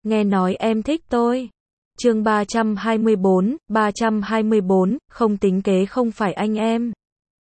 nghe nói em thích tôi. Chương 324, không tính kế không phải anh em.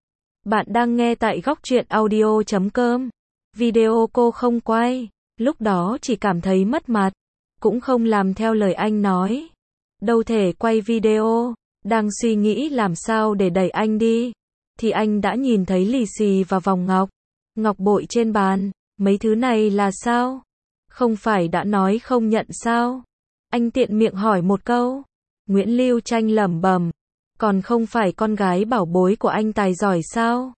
Bạn đang nghe tại góc truyện audio.com. Video cô không quay, lúc đó chỉ cảm thấy mất mặt, cũng không làm theo lời anh nói. Đâu thể quay video, đang suy nghĩ làm sao để đẩy anh đi, thì anh đã nhìn thấy lì xì và vòng ngọc bội trên bàn. Mấy thứ này là sao? Không phải đã nói không nhận sao? Anh tiện miệng hỏi một câu. Nguyễn Lưu Tranh lẩm bẩm, còn không phải con gái bảo bối của anh tài giỏi sao?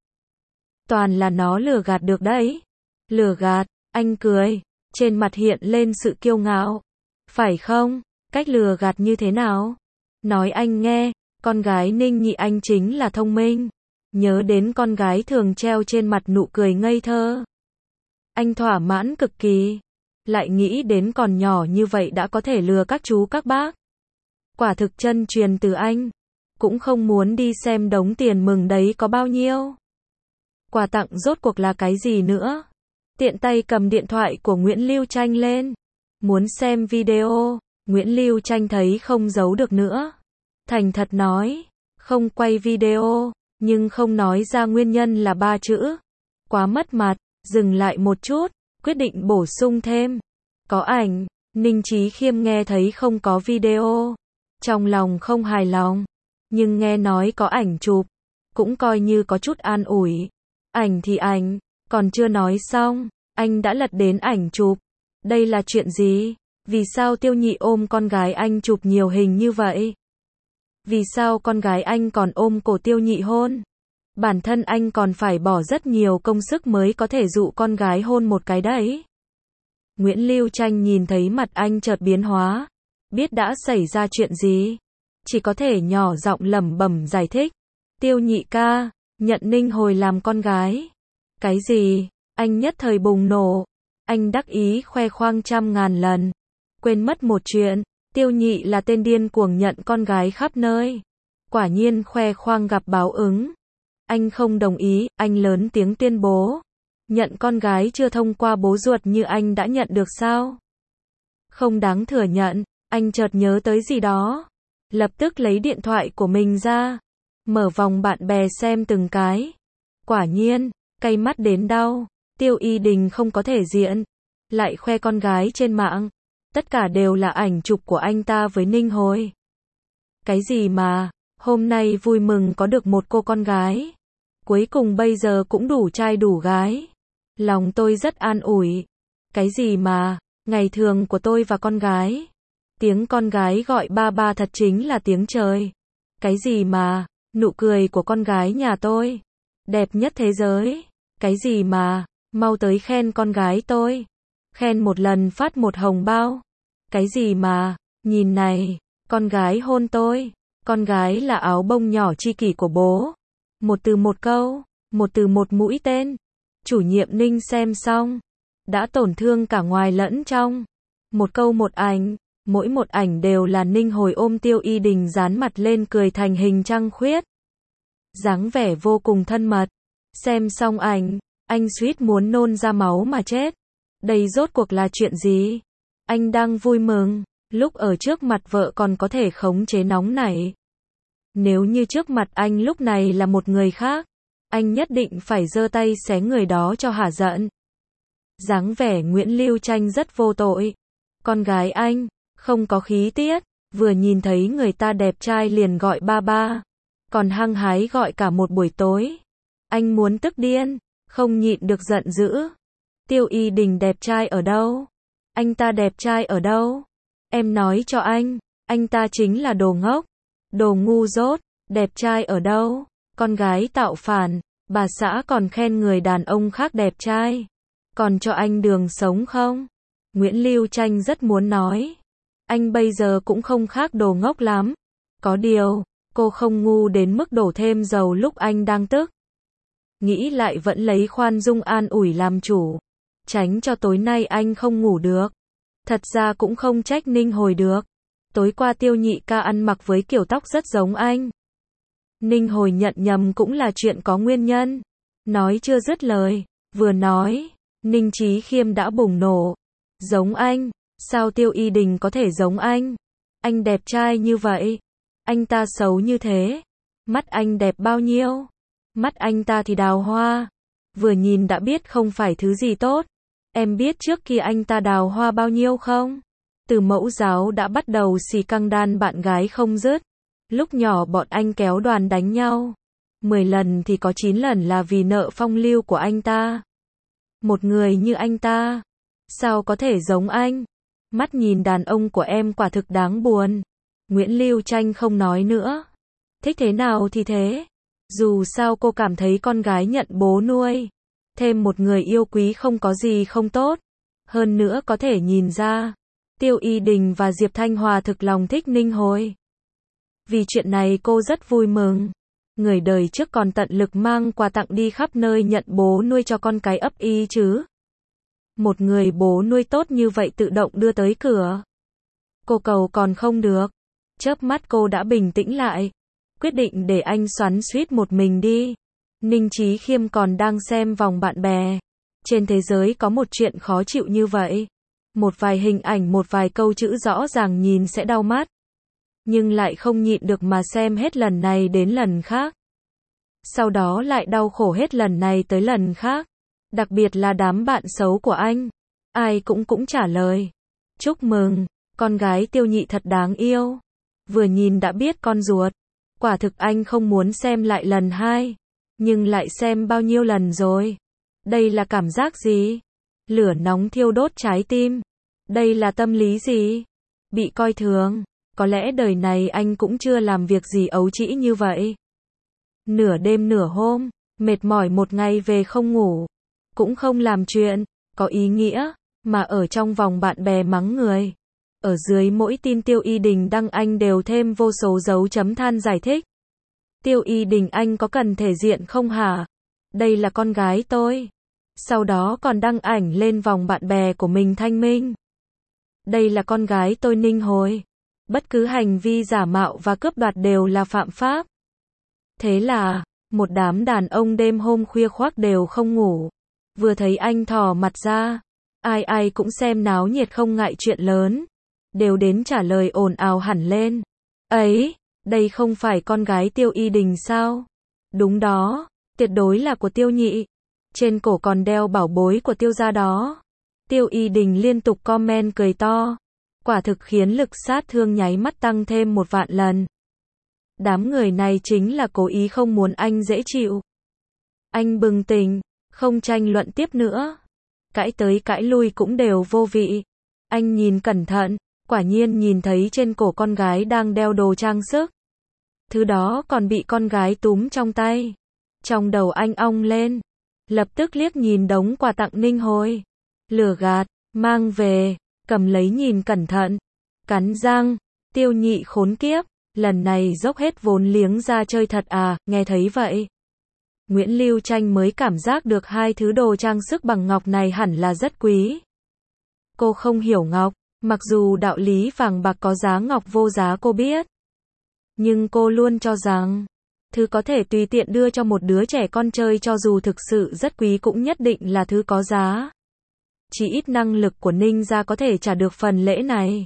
Toàn là nó lừa gạt được đấy. Lừa gạt, anh cười, trên mặt hiện lên sự kiêu ngạo. Phải không? Cách lừa gạt như thế nào? Nói anh nghe, con gái Ninh Nhị anh chính là thông minh. Nhớ đến con gái thường treo trên mặt nụ cười ngây thơ. Anh thỏa mãn cực kỳ. Lại nghĩ đến còn nhỏ như vậy đã có thể lừa các chú các bác. Quả thực chân truyền từ anh. Cũng không muốn đi xem đống tiền mừng đấy có bao nhiêu. Quà tặng rốt cuộc là cái gì nữa? Tiện tay cầm điện thoại của Nguyễn Lưu Tranh lên. Muốn xem video, Nguyễn Lưu Tranh thấy không giấu được nữa. Thành thật nói, không quay video, nhưng không nói ra nguyên nhân là 3 chữ. Quá mất mặt, dừng lại một chút, quyết định bổ sung thêm. Có ảnh. Ninh Chí Khiêm nghe thấy không có video, trong lòng không hài lòng, nhưng nghe nói có ảnh chụp, cũng coi như có chút an ủi. Ảnh thì ảnh, còn chưa nói xong, anh đã lật đến ảnh chụp. Đây là chuyện gì? Vì sao Tiêu Nhị ôm con gái anh chụp nhiều hình như vậy? Vì sao con gái anh còn ôm cổ Tiêu Nhị hôn? Bản thân anh còn phải bỏ rất nhiều công sức mới có thể dụ con gái hôn một cái đấy. Nguyễn Lưu Tranh nhìn thấy mặt anh chợt biến hóa, biết đã xảy ra chuyện gì, chỉ có thể nhỏ giọng lẩm bẩm giải thích. Tiêu Nhị ca, nhận Ninh Hồi làm con gái. Cái gì? Anh nhất thời bùng nổ. Anh đắc ý khoe khoang trăm ngàn lần, quên mất một chuyện, Tiêu Nhị là tên điên cuồng nhận con gái khắp nơi. Quả nhiên khoe khoang gặp báo ứng. Anh không đồng ý, anh lớn tiếng tuyên bố. Nhận con gái chưa thông qua bố ruột như anh đã nhận được sao? Không đáng thừa nhận, anh chợt nhớ tới gì đó. Lập tức lấy điện thoại của mình ra, mở vòng bạn bè xem từng cái. Quả nhiên, cay mắt đến đau, Tiêu Y Đình không có thể diện, lại khoe con gái trên mạng. Tất cả đều là ảnh chụp của anh ta với Ninh Hồi. Cái gì mà, hôm nay vui mừng có được một cô con gái. Cuối cùng bây giờ cũng đủ trai đủ gái. Lòng tôi rất an ủi. Cái gì mà, ngày thường của tôi và con gái. Tiếng con gái gọi ba ba thật chính là tiếng trời. Cái gì mà, nụ cười của con gái nhà tôi đẹp nhất thế giới. Cái gì mà, mau tới khen con gái tôi. Khen một lần phát một hồng bao. Cái gì mà, nhìn này, con gái hôn tôi. Con gái là áo bông nhỏ chi kỷ của bố. Một từ một câu, một từ một mũi tên. Chủ nhiệm Ninh xem xong, đã tổn thương cả ngoài lẫn trong. Một câu một ảnh, mỗi một ảnh đều là Ninh Hồi ôm Tiêu Y Đình dán mặt lên cười thành hình trăng khuyết. Dáng vẻ vô cùng thân mật. Xem xong ảnh, anh suýt muốn nôn ra máu mà chết. Đây rốt cuộc là chuyện gì? Anh đang vui mừng, lúc ở trước mặt vợ còn có thể khống chế nóng nảy. Nếu như trước mặt anh lúc này là một người khác, anh nhất định phải giơ tay xé người đó cho hả giận. Dáng vẻ Nguyễn Lưu Tranh rất vô tội. Con gái anh, không có khí tiết, vừa nhìn thấy người ta đẹp trai liền gọi ba ba, còn hăng hái gọi cả một buổi tối. Anh muốn tức điên, không nhịn được giận dữ. Tiêu Y Đình đẹp trai ở đâu? Anh ta đẹp trai ở đâu? Em nói cho anh ta chính là đồ ngốc, đồ ngu dốt, đẹp trai ở đâu? Con gái tạo phản, bà xã còn khen người đàn ông khác đẹp trai. Còn cho anh đường sống không? Nguyễn Lưu Tranh rất muốn nói. Anh bây giờ cũng không khác đồ ngốc lắm. Có điều, cô không ngu đến mức đổ thêm dầu lúc anh đang tức. Nghĩ lại vẫn lấy khoan dung an ủi làm chủ. Tránh cho tối nay anh không ngủ được. Thật ra cũng không trách Ninh Hồi được. Tối qua Tiêu Nhị ca ăn mặc với kiểu tóc rất giống anh. Ninh Hồi nhận nhầm cũng là chuyện có nguyên nhân. Nói chưa dứt lời, vừa nói, Ninh Chí Khiêm đã bùng nổ. Giống anh, Sao Tiêu Y Đình có thể giống anh? Anh đẹp trai như vậy. Anh ta xấu như thế. Mắt anh đẹp bao nhiêu? Mắt anh ta thì đào hoa. Vừa nhìn đã biết không phải thứ gì tốt. Em biết trước kia anh ta đào hoa bao nhiêu không? Từ mẫu giáo đã bắt đầu xì căng đan bạn gái không dứt. Lúc nhỏ bọn anh kéo đoàn đánh nhau. 10 lần thì có 9 lần là vì nợ phong lưu của anh ta. Một người như anh ta, sao có thể giống anh? Mắt nhìn đàn ông của em quả thực đáng buồn. Nguyễn Lưu Tranh không nói nữa. Thích thế nào thì thế. Dù sao cô cảm thấy con gái nhận bố nuôi. Thêm một người yêu quý không có gì không tốt. Hơn nữa có thể nhìn ra. Tiêu Y Đình và Diệp Thanh Hòa thực lòng thích Ninh Hồi. Vì chuyện này cô rất vui mừng. Người đời trước còn tận lực mang quà tặng đi khắp nơi nhận bố nuôi cho con cái ấp y chứ. Một người bố nuôi tốt như vậy tự động đưa tới cửa. Cô cầu còn không được. Chớp mắt cô đã bình tĩnh lại. Quyết định để anh xoắn xuýt một mình đi. Ninh Chí Khiêm còn đang xem vòng bạn bè. Trên thế giới có một chuyện khó chịu như vậy. Một vài hình ảnh, một vài câu chữ rõ ràng nhìn sẽ đau mắt. Nhưng lại không nhịn được mà xem hết lần này đến lần khác. Sau đó lại đau khổ hết lần này tới lần khác. Đặc biệt là đám bạn xấu của anh. Ai cũng trả lời. Chúc mừng, con gái Tiêu Nhị thật đáng yêu. Vừa nhìn đã biết con ruột. Quả thực anh không muốn xem lại lần hai. Nhưng lại xem bao nhiêu lần rồi. Đây là cảm giác gì? Lửa nóng thiêu đốt trái tim. Đây là tâm lý gì? Bị coi thường. Có lẽ đời này anh cũng chưa làm việc gì ấu trĩ như vậy. Nửa đêm nửa hôm, mệt mỏi một ngày về không ngủ. Cũng không làm chuyện có ý nghĩa, mà ở trong vòng bạn bè mắng người. Ở dưới mỗi tin Tiêu Y Đình đăng anh đều thêm vô số dấu chấm than giải thích. Tiêu Y Đình anh có cần thể diện không hả? Đây là con gái tôi. Sau đó còn đăng ảnh lên vòng bạn bè của mình thanh minh. Đây là con gái tôi Ninh Hồi. Bất cứ hành vi giả mạo và cướp đoạt đều là phạm pháp. Thế là, một đám đàn ông đêm hôm khuya khoác đều không ngủ. Vừa thấy anh thò mặt ra, ai cũng xem náo nhiệt không ngại chuyện lớn. Đều đến trả lời ồn ào hẳn lên. Ấy, đây không phải con gái Tiêu Y Đình sao? Đúng đó, tuyệt đối là của Tiêu Nhị. Trên cổ còn đeo bảo bối của Tiêu gia đó. Tiêu Y Đình liên tục comment cười to. Quả thực khiến lực sát thương nháy mắt tăng thêm 1 vạn lần. Đám người này chính là cố ý không muốn anh dễ chịu. Anh bừng tỉnh, không tranh luận tiếp nữa. Cãi tới cãi lui cũng đều vô vị. Anh nhìn cẩn thận, quả nhiên nhìn thấy trên cổ con gái đang đeo đồ trang sức. Thứ đó còn bị con gái túm trong tay. Trong đầu anh ong lên. Lập tức liếc nhìn đống quà tặng Ninh Hồi. Lừa gạt, mang về, cầm lấy nhìn cẩn thận. Cắn răng, Tiêu Nhị khốn kiếp. Lần này dốc hết vốn liếng ra chơi thật à, nghe thấy vậy. Nguyễn Lưu Tranh mới cảm giác được hai thứ đồ trang sức bằng ngọc này hẳn là rất quý. Cô không hiểu ngọc, mặc dù đạo lý vàng bạc có giá ngọc vô giá cô biết. Nhưng cô luôn cho rằng, thứ có thể tùy tiện đưa cho một đứa trẻ con chơi cho dù thực sự rất quý cũng nhất định là thứ có giá. Chỉ ít năng lực của Ninh gia có thể trả được phần lễ này.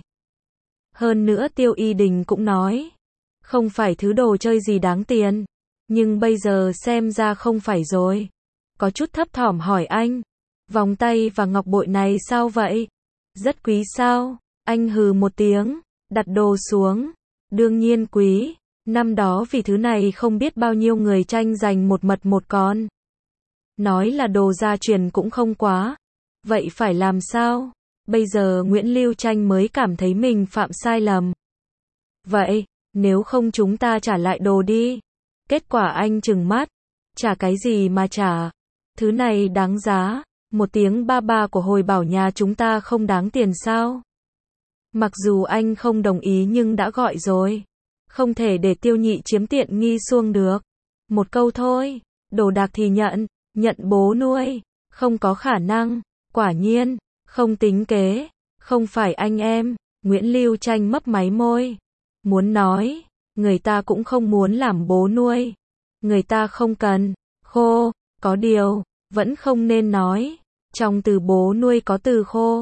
Hơn nữa Tiêu Y Đình cũng nói, không phải thứ đồ chơi gì đáng tiền. Nhưng bây giờ xem ra không phải rồi. Có chút thấp thỏm hỏi anh, vòng tay và ngọc bội này sao vậy? Rất quý sao? Anh hừ một tiếng, đặt đồ xuống. Đương nhiên quý. Năm đó vì thứ này không biết bao nhiêu người tranh giành một mật một con. Nói là đồ gia truyền cũng không quá. Vậy phải làm sao? Bây giờ Nguyễn Lưu Tranh mới cảm thấy mình phạm sai lầm. Vậy, nếu không chúng ta trả lại đồ đi. Kết quả anh trừng mắt. Trả cái gì mà trả? Thứ này đáng giá. Một tiếng ba ba của Hồi bảo nhà chúng ta không đáng tiền sao? Mặc dù anh không đồng ý nhưng đã gọi rồi. Không thể để Tiêu Nhị chiếm tiện nghi xuông được. Một câu thôi. Đồ đạc thì nhận bố nuôi. Không có khả năng. Quả nhiên, không tính kế. Không phải anh em. Nguyễn Lưu Tranh mấp máy môi. Muốn nói, người ta cũng không muốn làm bố nuôi. Người ta không cần. Khô, có điều, vẫn không nên nói. Trong từ bố nuôi có từ khô.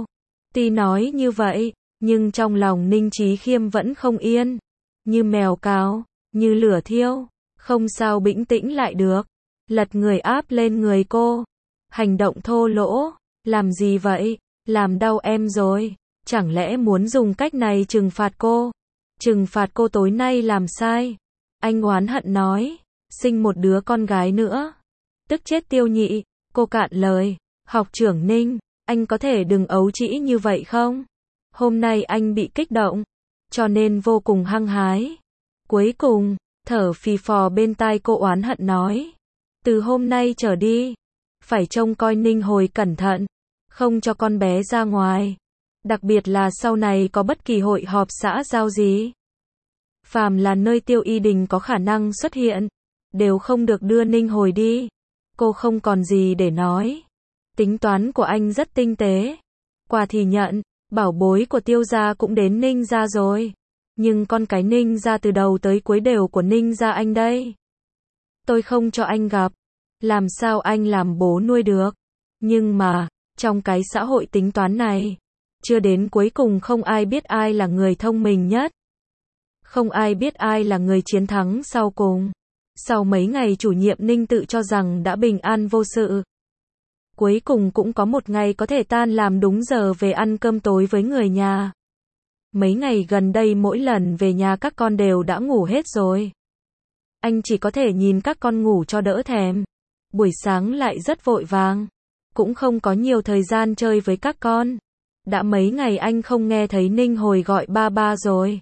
Tuy nói như vậy, nhưng trong lòng Ninh Chí Khiêm vẫn không yên. Như mèo cào, như lửa thiêu, không sao bĩnh tĩnh lại được. Lật người áp lên người cô. Hành động thô lỗ, làm gì vậy? Làm đau em rồi. Chẳng lẽ muốn dùng cách này trừng phạt cô? Trừng phạt cô tối nay làm sai. Anh oán hận nói, sinh một đứa con gái nữa. Tức chết Tiêu Nhị, cô cạn lời. Học trưởng Ninh, anh có thể đừng ấu trĩ như vậy không? Hôm nay anh bị kích động, cho nên vô cùng hăng hái. Cuối cùng, thở phì phò bên tai cô oán hận nói. Từ hôm nay trở đi, phải trông coi Ninh Hồi cẩn thận, không cho con bé ra ngoài. Đặc biệt là sau này có bất kỳ hội họp xã giao gì. Phàm là nơi Tiêu Y Đình có khả năng xuất hiện, đều không được đưa Ninh Hồi đi. Cô không còn gì để nói. Tính toán của anh rất tinh tế. Quà thì nhận, bảo bối của Tiêu gia cũng đến Ninh gia rồi. Nhưng con cái Ninh gia từ đầu tới cuối đều của Ninh gia anh đây. Tôi không cho anh gặp. Làm sao anh làm bố nuôi được? Nhưng mà, trong cái xã hội tính toán này, chưa đến cuối cùng không ai biết ai là người thông minh nhất. Không ai biết ai là người chiến thắng sau cùng. Sau mấy ngày chủ nhiệm Ninh tự cho rằng đã bình an vô sự. Cuối cùng cũng có một ngày có thể tan làm đúng giờ về ăn cơm tối với người nhà. Mấy ngày gần đây mỗi lần về nhà các con đều đã ngủ hết rồi. Anh chỉ có thể nhìn các con ngủ cho đỡ thèm. Buổi sáng lại rất vội vàng. Cũng không có nhiều thời gian chơi với các con. Đã mấy ngày anh không nghe thấy Ninh Hồi gọi ba ba rồi.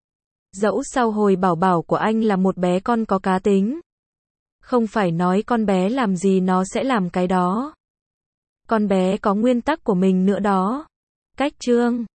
Dẫu sao Hồi bảo bảo của anh là một bé con có cá tính. Không phải nói con bé làm gì nó sẽ làm cái đó. Con bé có nguyên tắc của mình nữa đó. Cách chương